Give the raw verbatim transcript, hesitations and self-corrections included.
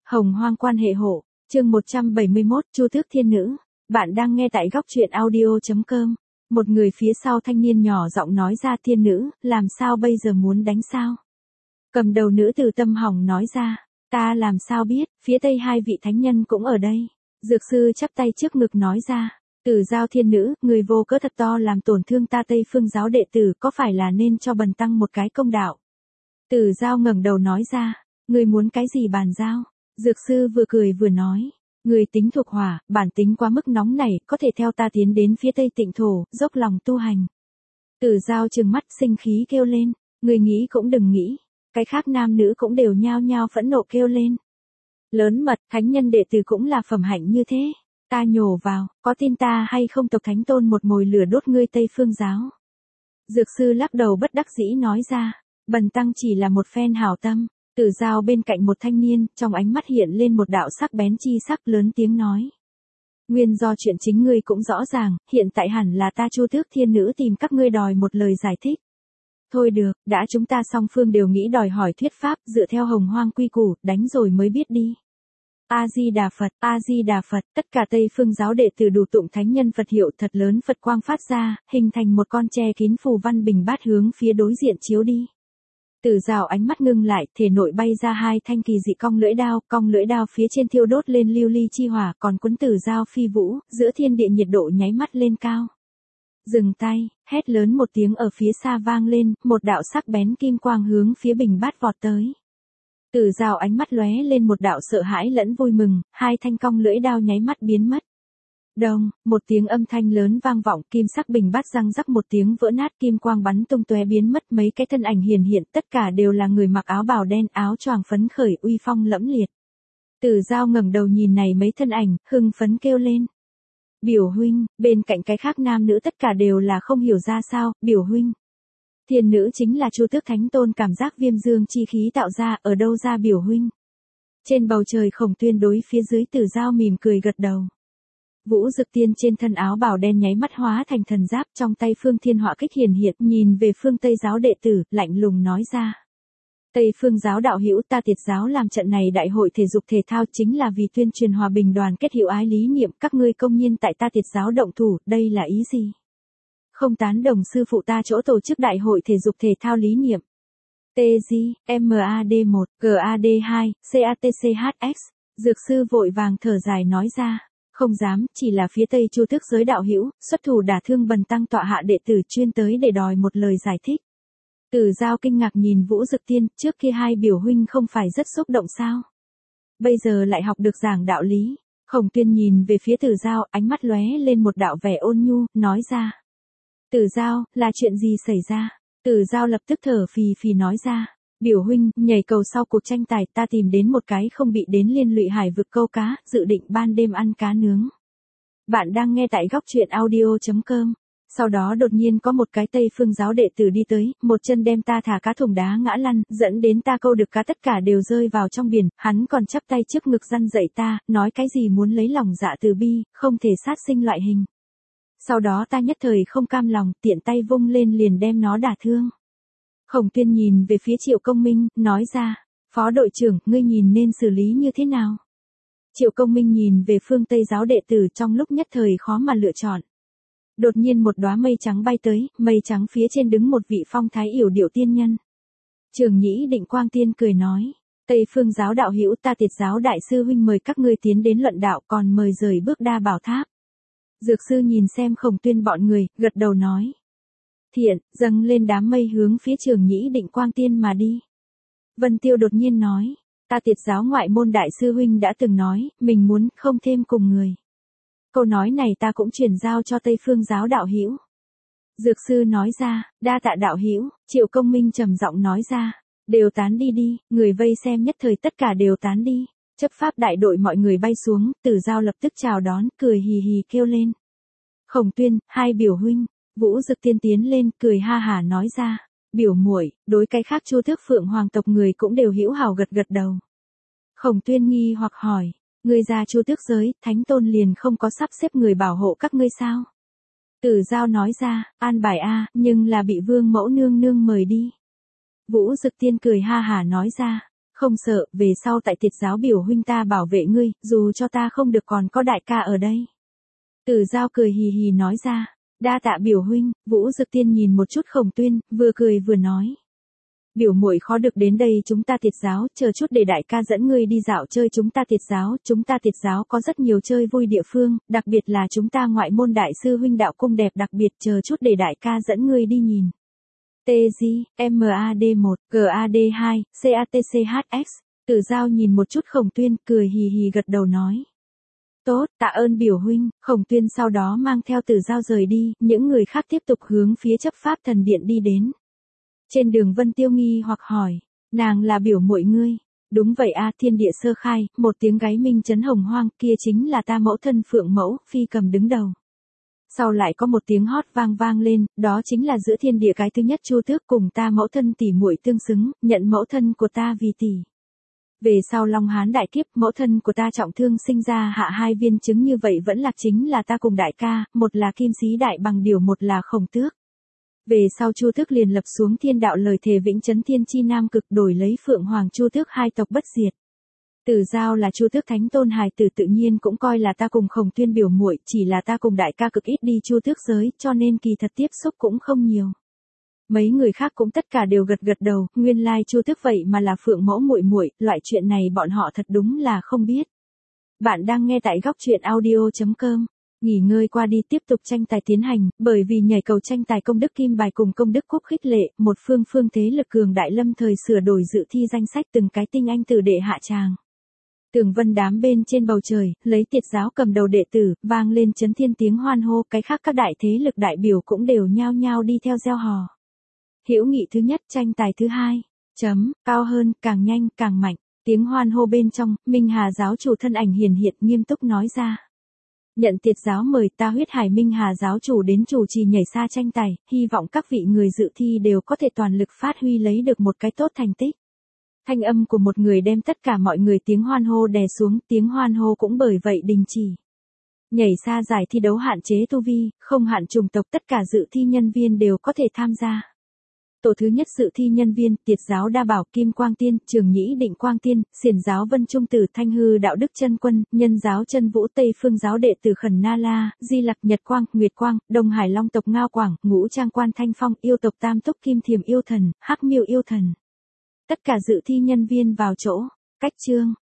Hồng Hoang quan hệ hộ, chương một trăm bảy mươi mốt, Chu Tước Thiên Nữ. Bạn đang nghe tại góc truyện audio chấm com. Một người phía sau thanh niên nhỏ giọng nói ra, thiên nữ, làm sao bây giờ, muốn đánh sao? Cầm đầu nữ từ tâm hỏng nói ra, ta làm sao biết, phía tây hai vị thánh nhân cũng ở đây. Dược sư chắp tay trước ngực nói ra, Tử Giao thiên nữ, người vô cớ thật to làm tổn thương ta Tây Phương giáo đệ tử, có phải là nên cho bần tăng một cái công đạo? Tử Giao ngẩng đầu nói ra, người muốn cái gì bàn giao? Dược sư vừa cười vừa nói, người tính thuộc hỏa, bản tính quá mức nóng nảy, có thể theo ta tiến đến phía tây tịnh thổ, dốc lòng tu hành. Tử Giao trừng mắt sinh khí kêu lên, người nghĩ cũng đừng nghĩ. Cái khác nam nữ cũng đều nhao nhao phẫn nộ kêu lên. Lớn mật, thánh nhân đệ tử cũng là phẩm hạnh như thế. Ta nhổ vào, có tin ta hay không tộc thánh tôn một mồi lửa đốt ngươi Tây Phương giáo? Dược sư lắc đầu bất đắc dĩ nói ra, bần tăng chỉ là một phen hảo tâm. Tử Giao bên cạnh một thanh niên, trong ánh mắt hiện lên một đạo sắc bén chi sắc, lớn tiếng nói. Nguyên do chuyện chính ngươi cũng rõ ràng, hiện tại hẳn là ta Chu Tước Thiên Nữ tìm các ngươi đòi một lời giải thích. Thôi được, đã chúng ta song phương đều nghĩ đòi hỏi thuyết pháp, dựa theo Hồng Hoang quy củ, đánh rồi mới biết đi. A-di-đà Phật, A-di-đà Phật, tất cả Tây Phương giáo đệ tử đủ tụng thánh nhân Phật hiệu thật lớn, Phật quang phát ra, hình thành một con tre kín phù văn bình bát hướng phía đối diện chiếu đi. Tử Giao ánh mắt ngưng lại, thể nội bay ra hai thanh kỳ dị cong lưỡi đao, cong lưỡi đao phía trên thiêu đốt lên lưu ly chi hỏa, còn cuốn Tử Giao phi vũ, giữa thiên địa nhiệt độ nháy mắt lên cao. Dừng tay, hét lớn một tiếng ở phía xa vang lên, một đạo sắc bén kim quang hướng phía bình bát vọt tới. Tử Giao ánh mắt lóe lên một đạo sợ hãi lẫn vui mừng, hai thanh cong lưỡi đao nháy mắt biến mất. Đồng, một tiếng âm thanh lớn vang vọng, kim sắc bình bát răng rắc một tiếng vỡ nát, kim quang bắn tung tóe biến mất, mấy cái thân ảnh hiển hiện, tất cả đều là người mặc áo bào đen, áo choàng phấn khởi, uy phong lẫm liệt. Tử Giao ngẩng đầu nhìn này mấy thân ảnh, hưng phấn kêu lên. Biểu huynh, bên cạnh cái khác nam nữ tất cả đều là không hiểu ra sao, biểu huynh. Thiên nữ chính là Chu Tước Thánh Tôn, cảm giác viêm dương chi khí tạo ra, ở đâu ra biểu huynh? Trên bầu trời Khổng Tuyên đối phía dưới Tử Giao mỉm cười gật đầu. Vũ Dực Tiên trên thân áo bào đen nháy mắt hóa thành thần giáp, trong tay Phương Thiên Họa kích hiển hiện, nhìn về phương Tây giáo đệ tử, lạnh lùng nói ra. Tây Phương giáo đạo hữu, ta Tiệt giáo làm trận này đại hội thể dục thể thao chính là vì tuyên truyền hòa bình đoàn kết hữu ái lý niệm, các ngươi công nhiên tại ta Tiệt giáo động thủ, đây là ý gì? Không tán đồng sư phụ ta chỗ tổ chức đại hội thể dục thể thao lý niệm. T G, M A D một, G A D hai, C A T C H X, dược sư vội vàng thở dài nói ra. Không dám, chỉ là phía Tây Chu Tước giới đạo hữu, xuất thủ đả thương bần tăng tọa hạ đệ tử chuyên tới để đòi một lời giải thích. Tử Giao kinh ngạc nhìn Vũ Dực Tiên, trước kia hai biểu huynh không phải rất xúc động sao? Bây giờ lại học được giảng đạo lý. Khổng Tuyên nhìn về phía Tử Giao, ánh mắt lóe lên một đạo vẻ ôn nhu, nói ra. Tử Giao, là chuyện gì xảy ra? Tử Giao lập tức thở phì phì nói ra. Biểu huynh, nhảy cầu sau cuộc tranh tài, ta tìm đến một cái không bị đến liên lụy hải vực câu cá, dự định ban đêm ăn cá nướng. Bạn đang nghe tại góc truyện audio chấm com. Sau đó đột nhiên có một cái Tây Phương giáo đệ tử đi tới, một chân đem ta thả cá thùng đá ngã lăn, dẫn đến ta câu được cá tất cả đều rơi vào trong biển, hắn còn chắp tay trước ngực răn dạy ta, nói cái gì muốn lấy lòng dạ từ bi, không thể sát sinh loại hình. Sau đó ta nhất thời không cam lòng, tiện tay vung lên liền đem nó đả thương. Khổng Tuyên nhìn về phía Triệu Công Minh, nói ra, Phó đội trưởng, ngươi nhìn nên xử lý như thế nào? Triệu Công Minh nhìn về phương Tây giáo đệ tử, trong lúc nhất thời khó mà lựa chọn. Đột nhiên một đóa mây trắng bay tới, mây trắng phía trên đứng một vị phong thái yểu điệu tiên nhân. Trường Nhĩ Định Quang Tiên cười nói, Tây Phương giáo đạo hữu, ta Tiệt giáo đại sư huynh mời các ngươi tiến đến luận đạo, còn mời rời bước Đa Bảo Tháp. Dược sư nhìn xem Khổng Tuyên bọn người, gật đầu nói. Thiện, dâng lên đám mây hướng phía Trường Nhĩ Định Quang Tiên mà đi. Vân Tiêu đột nhiên nói, ta Tiệt giáo ngoại môn đại sư huynh đã từng nói, mình muốn không thêm cùng người. Câu nói này ta cũng truyền giao cho Tây Phương giáo đạo hữu. Dược sư nói ra, đa tạ đạo hữu. Triệu Công Minh trầm giọng nói ra, đều tán đi đi, người vây xem nhất thời tất cả đều tán đi. Chấp pháp đại đội mọi người bay xuống, Tử Giao lập tức chào đón, cười hì hì kêu lên. Khổng Tuyên, hai biểu huynh. Vũ Dực Tiên tiến lên, cười ha hả nói ra, biểu muội, đối cái khác Chu Tước Phượng Hoàng tộc người cũng đều hữu hảo gật gật đầu. Khổng Tuyên nghi hoặc hỏi, người già Chu Tước giới, Thánh Tôn liền không có sắp xếp người bảo hộ các ngươi sao? Tử Giao nói ra, an bài a, nhưng là bị Vương Mẫu nương nương mời đi. Vũ Dực Tiên cười ha hả nói ra, Không sợ, về sau tại tiệt giáo biểu huynh ta bảo vệ ngươi, dù cho ta không được còn có đại ca ở đây. Tử Giao cười hì hì nói ra, đa tạ biểu huynh. Vũ Dực Tiên nhìn một chút Khổng Tuyên, vừa cười vừa nói. Biểu muội khó được đến đây chúng ta tiệt giáo, chờ chút để đại ca dẫn ngươi đi dạo chơi chúng ta tiệt giáo, chúng ta tiệt giáo có rất nhiều chơi vui địa phương, đặc biệt là chúng ta ngoại môn đại sư huynh đạo cung đẹp đặc biệt, chờ chút để đại ca dẫn ngươi đi nhìn. T G, M A D một, G A D hai, C A T C H X, Tử Giao nhìn một chút Khổng Tuyên, cười hì hì gật đầu nói. Tốt, tạ ơn biểu huynh. Khổng Tuyên sau đó mang theo Tử Giao rời đi, những người khác tiếp tục hướng phía chấp pháp thần điện đi đến. Trên đường Vân Tiêu nghi hoặc hỏi, nàng là biểu muội ngươi? Đúng vậy a, thiên địa sơ khai, một tiếng gáy minh chấn hồng hoang, kia chính là ta mẫu thân Phượng Mẫu, phi cầm đứng đầu. Sau lại có một tiếng hót vang vang lên, đó chính là giữa thiên địa cái thứ nhất Chu Tước cùng ta mẫu thân tỷ muội tương xứng, nhận mẫu thân của ta vì tỷ. Về sau Long Hán đại kiếp, mẫu thân của ta trọng thương sinh ra hạ hai viên chứng như vậy vẫn là chính là ta cùng đại ca, một là Kim Sĩ Đại Bằng Điểu, một là Khổng Tước. Về sau Chu Tước liền lập xuống thiên đạo lời thề vĩnh chấn thiên chi nam cực, đổi lấy Phượng Hoàng Chu Tước hai tộc bất diệt. Tử Giao là Chu Tước thánh tôn hài tử, tự nhiên cũng coi là ta cùng Khổng Tuyên biểu muội, chỉ là ta cùng đại ca cực ít đi Chu Tước giới, cho nên kỳ thật tiếp xúc cũng không nhiều. Mấy người khác cũng tất cả đều gật gật đầu, nguyên lai Chu Tước vậy mà là Phượng Mẫu muội muội, loại chuyện này bọn họ thật đúng là không biết. Bạn đang nghe tại góc truyện audio chấm com. Nghỉ ngơi qua đi tiếp tục tranh tài tiến hành, bởi vì nhảy cầu tranh tài công đức kim bài cùng công đức cúc khích lệ, một phương phương thế lực cường đại lâm thời sửa đổi dự thi danh sách từng cái tinh anh tử đệ hạ tràng. Tường vân đám bên trên bầu trời, lấy tiệt giáo cầm đầu đệ tử, vang lên chấn thiên tiếng hoan hô, cái khác các đại thế lực đại biểu cũng đều nhao nhao đi theo reo hò. Hữu nghị thứ nhất, tranh tài thứ hai, chấm, cao hơn, càng nhanh, càng mạnh, tiếng hoan hô bên trong, Minh Hà giáo chủ thân ảnh hiển hiện nghiêm túc nói ra. Nhận tiệt giáo mời, ta Huyết Hải Minh Hà giáo chủ đến chủ trì nhảy xa tranh tài, hy vọng các vị người dự thi đều có thể toàn lực phát huy lấy được một cái tốt thành tích. Thanh âm của một người đem tất cả mọi người tiếng hoan hô đè xuống, tiếng hoan hô cũng bởi vậy đình chỉ. Nhảy xa giải thi đấu hạn chế tu vi, không hạn chủng tộc, tất cả dự thi nhân viên đều có thể tham gia. Tổ thứ nhất dự thi nhân viên, tiệt giáo Đa Bảo Kim Quang Tiên, Trường Nhĩ Định Quang Tiên, Xiển giáo Vân Trung Tử Thanh Hư Đạo Đức Chân Quân, Nhân giáo Chân Vũ Tây Phương giáo đệ tử Khẩn Na La, Di Lặc Nhật Quang, Nguyệt Quang, Đông Hải Long tộc Ngao Quảng, Ngũ Trang Quan Thanh Phong, yêu tộc Tam Túc Kim Thiềm yêu thần, Hắc Miêu yêu thần. Tất cả dự thi nhân viên vào chỗ, cách chương.